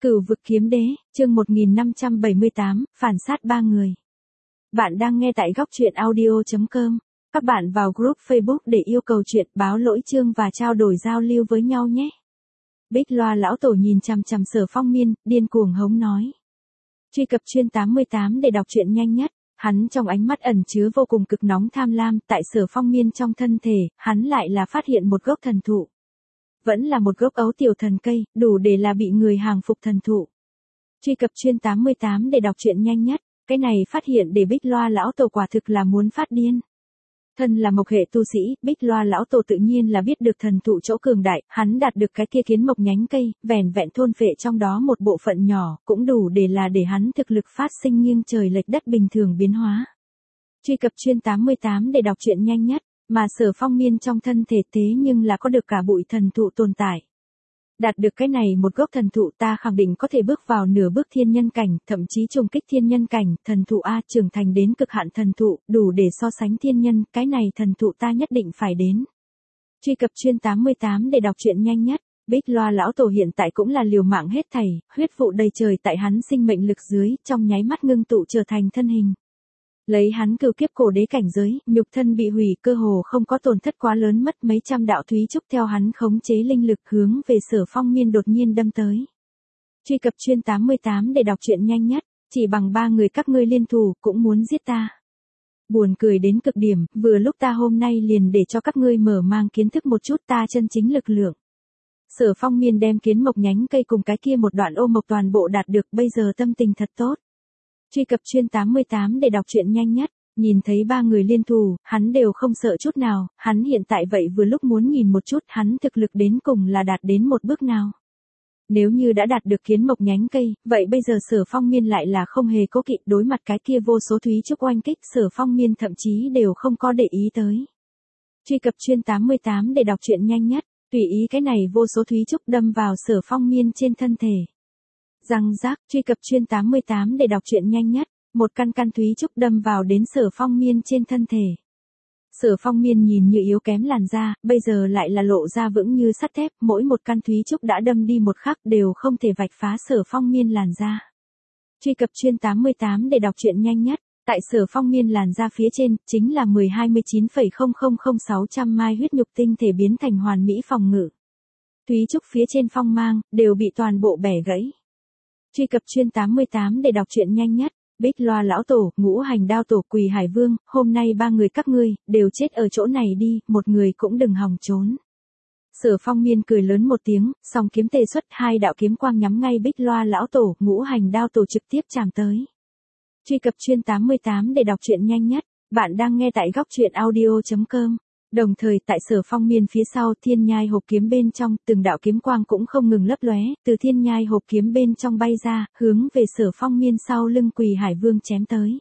Cửu vực kiếm đế, chương 1578, phản sát ba người. Bạn đang nghe tại góc truyện audio.com. Các bạn vào group Facebook để yêu cầu chuyện, báo lỗi chương và trao đổi giao lưu với nhau nhé. Bích Loa lão tổ nhìn chằm chằm Sở Phong Miên, điên cuồng hống nói. Truy cập chuyên 88 để đọc truyện nhanh nhất. Hắn trong ánh mắt ẩn chứa vô cùng cực nóng tham lam, tại Sở Phong Miên trong thân thể, hắn lại là phát hiện một gốc thần thụ. Vẫn là một gốc ấu tiểu thần cây, đủ để là bị người hàng phục thần thụ. Truy cập chuyên 88 để đọc truyện nhanh nhất, cái này phát hiện để Bích Loa lão tổ quả thực là muốn phát điên. Thân là mộc hệ tu sĩ, Bích Loa lão tổ tự nhiên là biết được thần thụ chỗ cường đại, hắn đạt được cái kia kiến mộc nhánh cây, vẻn vẹn thôn phệ trong đó một bộ phận nhỏ, cũng đủ để hắn thực lực phát sinh nghiêng trời lệch đất bình thường biến hóa. Truy cập chuyên 88 để đọc truyện nhanh nhất. Mà Sở Phong Miên trong thân thể thế nhưng là có được cả bụi thần thụ tồn tại. Đạt được cái này một gốc thần thụ ta khẳng định có thể bước vào nửa bước thiên nhân cảnh, thậm chí trùng kích thiên nhân cảnh, thần thụ A trưởng thành đến cực hạn thần thụ, đủ để so sánh thiên nhân, cái này thần thụ ta nhất định phải đến. Truy cập chuyên 88 để đọc truyện nhanh nhất. Bích Loa lão tổ hiện tại cũng là liều mạng hết thảy, huyết vụ đầy trời tại hắn sinh mệnh lực dưới, trong nháy mắt ngưng tụ trở thành thân hình. Lấy hắn cửu kiếp cổ đế cảnh giới, nhục thân bị hủy, cơ hồ không có tổn thất quá lớn, mất mấy trăm đạo thúy trúc theo hắn khống chế linh lực hướng về Sở Phong Miên đột nhiên đâm tới. Truy cập chuyên 88 để đọc truyện nhanh nhất, chỉ bằng ba người các ngươi liên thủ cũng muốn giết ta. Buồn cười đến cực điểm, vừa lúc ta hôm nay liền để cho các ngươi mở mang kiến thức một chút ta chân chính lực lượng. Sở Phong Miên đem kiến mộc nhánh cây cùng cái kia một đoạn ô mộc toàn bộ đạt được, bây giờ tâm tình thật tốt. Truy cập chuyên 88 để đọc truyện nhanh nhất, nhìn thấy ba người liên thủ, hắn đều không sợ chút nào, hắn hiện tại vậy vừa lúc muốn nhìn một chút hắn thực lực đến cùng là đạt đến một bước nào. Nếu như đã đạt được kiến mộc nhánh cây, vậy bây giờ Sở Phong Miên lại là không hề cố kỵ, đối mặt cái kia vô số thúy trúc oanh kích, Sở Phong Miên thậm chí đều không có để ý tới. Truy cập chuyên 88 để đọc truyện nhanh nhất, tùy ý cái này vô số thúy trúc đâm vào Sở Phong Miên trên thân thể. Răng rác, truy cập chuyên 88 để đọc truyện nhanh nhất, một căn thúy trúc đâm vào đến Sở Phong Miên trên thân thể. Sở Phong Miên nhìn như yếu kém làn da, bây giờ lại là lộ ra vững như sắt thép, mỗi một căn thúy trúc đã đâm đi một khắc đều không thể vạch phá Sở Phong Miên làn da. Truy cập chuyên 88 để đọc truyện nhanh nhất, tại Sở Phong Miên làn da phía trên, chính là 10-29,000600 mai huyết nhục tinh thể biến thành hoàn mỹ phòng ngự. Thúy trúc phía trên phong mang, đều bị toàn bộ bẻ gãy. Truy cập chuyên 88 để đọc truyện nhanh nhất, Bích Loa lão tổ, Ngũ Hành đao tổ, Quỳ Hải Vương, hôm nay ba người các ngươi, đều chết ở chỗ này đi, một người cũng đừng hòng trốn. Sở Phong Miên cười lớn một tiếng, song kiếm tề xuất, hai đạo kiếm quang nhắm ngay Bích Loa lão tổ, Ngũ Hành đao tổ trực tiếp chạm tới. Truy cập chuyên 88 để đọc truyện nhanh nhất, bạn đang nghe tại góc truyện audio.com. Đồng thời tại Sở Phong Miên phía sau thiên nhai hộp kiếm bên trong, từng đạo kiếm quang cũng không ngừng lấp lóe, từ thiên nhai hộp kiếm bên trong bay ra, hướng về Sở Phong Miên sau lưng Quỳ Hải Vương chém tới.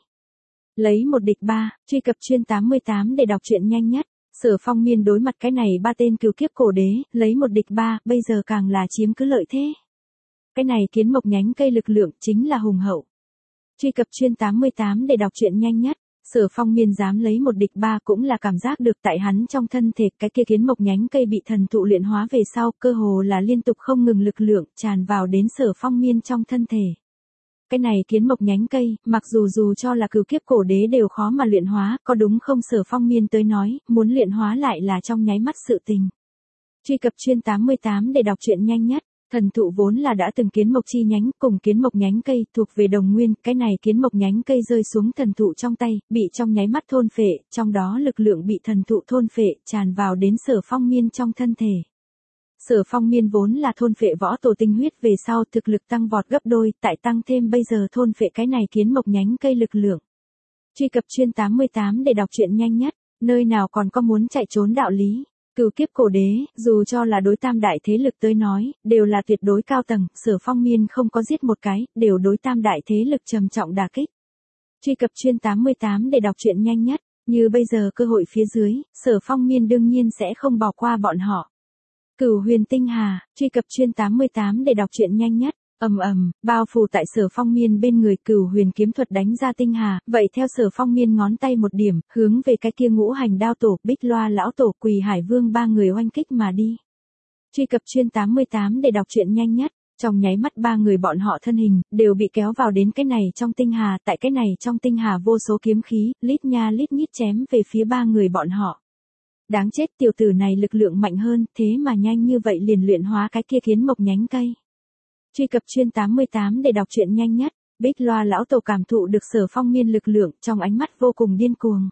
Lấy một địch ba, truy cập chuyên 88 để đọc truyện nhanh nhất, Sở Phong Miên đối mặt cái này ba tên cửu kiếp cổ đế, lấy một địch ba, bây giờ càng là chiếm cứ lợi thế. Cái này kiến mộc nhánh cây lực lượng chính là hùng hậu. Truy cập chuyên 88 để đọc truyện nhanh nhất. Sở Phong Miên dám lấy một địch ba cũng là cảm giác được tại hắn trong thân thể cái kia kiến mộc nhánh cây bị thần thụ luyện hóa về sau, cơ hồ là liên tục không ngừng lực lượng tràn vào đến Sở Phong Miên trong thân thể. Cái này kiến mộc nhánh cây, mặc dù cho là cửu kiếp cổ đế đều khó mà luyện hóa, có đúng không? Sở Phong Miên tới nói, muốn luyện hóa lại là trong nháy mắt sự tình. Truy cập chuyên 88 để đọc truyện nhanh nhất. Thần thụ vốn là đã từng kiến mộc chi nhánh, cùng kiến mộc nhánh cây, thuộc về đồng nguyên, cái này kiến mộc nhánh cây rơi xuống thần thụ trong tay, bị trong nháy mắt thôn phệ, trong đó lực lượng bị thần thụ thôn phệ, tràn vào đến Sở Phong Miên trong thân thể. Sở Phong Miên vốn là thôn phệ võ tổ tinh huyết về sau thực lực tăng vọt gấp đôi, tại tăng thêm bây giờ thôn phệ cái này kiến mộc nhánh cây lực lượng. Truy cập chuyên 88 để đọc truyện nhanh nhất, nơi nào còn có muốn chạy trốn đạo lý. Cửu kiếp cổ đế, dù cho là đối tam đại thế lực tới nói, đều là tuyệt đối cao tầng, Sở Phong Miên không có giết một cái, đều đối tam đại thế lực trầm trọng đả kích. Truy cập chuyên 88 để đọc truyện nhanh nhất, như bây giờ cơ hội phía dưới, Sở Phong Miên đương nhiên sẽ không bỏ qua bọn họ. Cửu huyền tinh hà, truy cập chuyên 88 để đọc truyện nhanh nhất. Bao phủ tại Sở Phong Miên bên người, Cửu huyền kiếm thuật đánh ra tinh hà, vậy theo Sở Phong Miên ngón tay một điểm, hướng về cái kia Ngũ Hành đao tổ, Bích Loa lão tổ, Quỳ Hải Vương ba người oanh kích mà đi. Truy cập chuyên 88 để đọc truyện nhanh nhất, Trong nháy mắt ba người bọn họ thân hình, đều bị kéo vào đến cái này trong tinh hà, tại cái này trong tinh hà vô số kiếm khí, lít nha lít nhít chém về phía ba người bọn họ. Đáng chết, tiểu tử này lực lượng mạnh hơn, thế mà nhanh như vậy liền luyện hóa cái kia kiến mộc nhánh cây. Truy cập chuyên 88 để đọc truyện nhanh nhất. Bích Loa lão tổ cảm thụ được Sở Phong Miên lực lượng, trong ánh mắt vô cùng điên cuồng.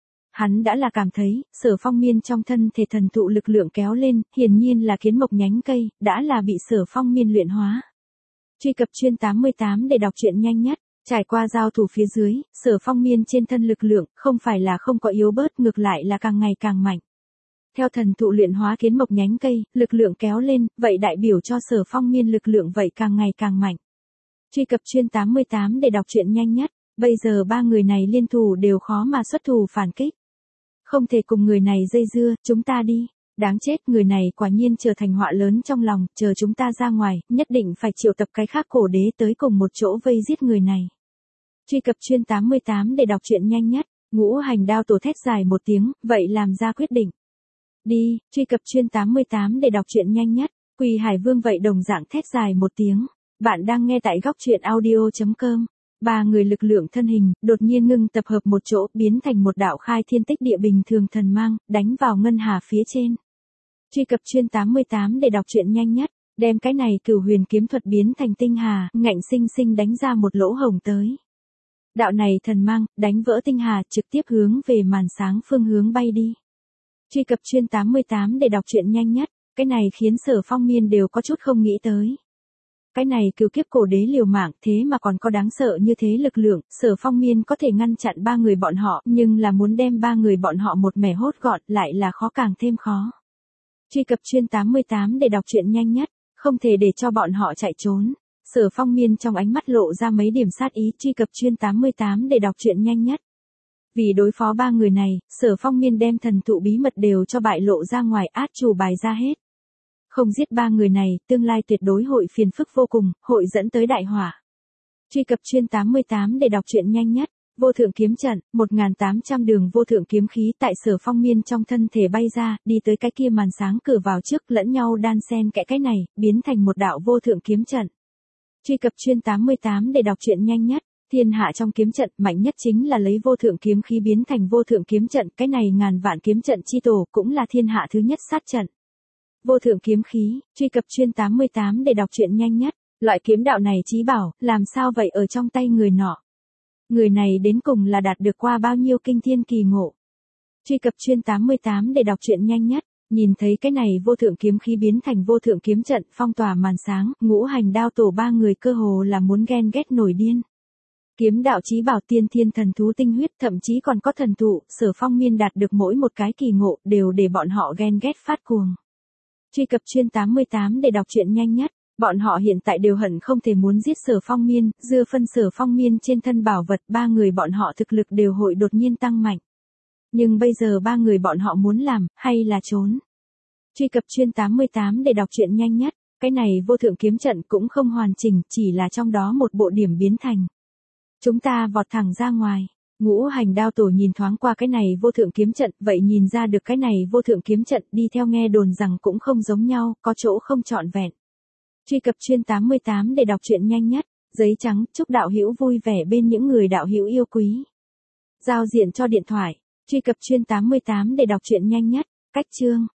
Hắn đã là cảm thấy, Sở Phong Miên trong thân thể thần thụ lực lượng kéo lên, hiển nhiên là kiến mộc nhánh cây, đã là bị Sở Phong Miên luyện hóa. Truy cập chuyên 88 để đọc truyện nhanh nhất. Trải qua giao thủ phía dưới, Sở Phong Miên trên thân lực lượng, không phải là không có yếu bớt, ngược lại là càng ngày càng mạnh. Theo thần thụ luyện hóa kiến mộc nhánh cây, lực lượng kéo lên, vậy đại biểu cho Sở Phong Miên lực lượng vậy càng ngày càng mạnh. Truy cập chuyên 88 để đọc truyện nhanh nhất. Bây giờ ba người này liên thủ đều khó mà xuất thủ phản kích. Không thể cùng người này dây dưa, chúng ta đi. Đáng chết, người này quả nhiên trở thành họa lớn trong lòng, chờ chúng ta ra ngoài, nhất định phải triệu tập cái khác cổ đế tới cùng một chỗ vây giết người này. Truy cập chuyên 88 để đọc truyện nhanh nhất. Ngũ Hành Đao tổ thét dài một tiếng, vậy làm ra quyết định. Đi, truy cập chuyên 88 để đọc truyện nhanh nhất. Quỳ Hải Vương vậy đồng dạng thét dài một tiếng. Bạn đang nghe tại góc truyện audio.com. Ba người lực lượng thân hình, đột nhiên ngưng tập hợp một chỗ, biến thành một đạo khai thiên tích địa bình thường thần mang, đánh vào ngân hà phía trên. Truy cập chuyên 88 để đọc truyện nhanh nhất. Đem cái này Cửu Huyền kiếm thuật biến thành tinh hà, ngạnh sinh sinh đánh ra một lỗ hổng tới. Đạo này thần mang, đánh vỡ tinh hà, trực tiếp hướng về màn sáng phương hướng bay đi. Truy cập chuyên 88 để đọc truyện nhanh nhất. Cái này khiến Sở Phong Miên đều có chút không nghĩ tới. Cái này cửu kiếp cổ đế liều mạng, thế mà còn có đáng sợ như thế lực lượng, Sở Phong Miên có thể ngăn chặn ba người bọn họ, nhưng là muốn đem ba người bọn họ một mẻ hốt gọn, lại là khó càng thêm khó. Truy cập chuyên 88 để đọc truyện nhanh nhất, không thể để cho bọn họ chạy trốn. Sở Phong Miên trong ánh mắt lộ ra mấy điểm sát ý, truy cập chuyên 88 để đọc truyện nhanh nhất. Vì đối phó ba người này, Sở Phong Miên đem thần thụ bí mật đều cho bại lộ ra ngoài, át chủ bài ra hết. Không giết ba người này, tương lai tuyệt đối hội phiền phức vô cùng, hội dẫn tới đại hỏa. Truy cập chuyên 88 để đọc truyện nhanh nhất. Vô thượng kiếm trận, 1800 đường vô thượng kiếm khí tại Sở Phong Miên trong thân thể bay ra, đi tới cái kia màn sáng cửa vào trước, lẫn nhau đan xen kẽ cái này, biến thành một đạo vô thượng kiếm trận. Truy cập chuyên 88 để đọc truyện nhanh nhất. Thiên hạ trong kiếm trận, mạnh nhất chính là lấy vô thượng kiếm khí biến thành vô thượng kiếm trận, cái này ngàn vạn kiếm trận chi tổ, cũng là thiên hạ thứ nhất sát trận. Vô thượng kiếm khí, truy cập chuyên 88 để đọc truyện nhanh nhất. Loại kiếm đạo này chí bảo, làm sao vậy ở trong tay người nọ? Người này đến cùng là đạt được qua bao nhiêu kinh thiên kỳ ngộ? Truy cập chuyên 88 để đọc truyện nhanh nhất. Nhìn thấy cái này vô thượng kiếm khí biến thành vô thượng kiếm trận, phong tỏa màn sáng, Ngũ Hành Đao tổ ba người cơ hồ là muốn ghen ghét nổi điên. Kiếm đạo chí bảo tiên thiên thần thú tinh huyết, thậm chí còn có thần thụ, Sở Phong Miên đạt được mỗi một cái kỳ ngộ, đều để bọn họ ghen ghét phát cuồng. Truy cập chuyên 88 để đọc truyện nhanh nhất. Bọn họ hiện tại đều hận không thể muốn giết Sở Phong Miên, dưa phân Sở Phong Miên trên thân bảo vật, ba người bọn họ thực lực đều hội đột nhiên tăng mạnh. Nhưng bây giờ ba người bọn họ muốn làm, hay là trốn. Truy cập chuyên 88 để đọc truyện nhanh nhất. Cái này vô thượng kiếm trận cũng không hoàn chỉnh, chỉ là trong đó một bộ điểm biến thành. Chúng ta vọt thẳng ra ngoài. Ngũ Hành Đao tổ nhìn thoáng qua cái này vô thượng kiếm trận, vậy nhìn ra được cái này vô thượng kiếm trận đi theo nghe đồn rằng cũng không giống nhau, có chỗ không trọn vẹn. Truy cập chuyên 88 để đọc truyện nhanh nhất. Giấy trắng, chúc đạo hữu vui vẻ bên những người đạo hữu yêu quý. Giao diện cho điện thoại. Truy cập chuyên 88 để đọc truyện nhanh nhất. Cách chương.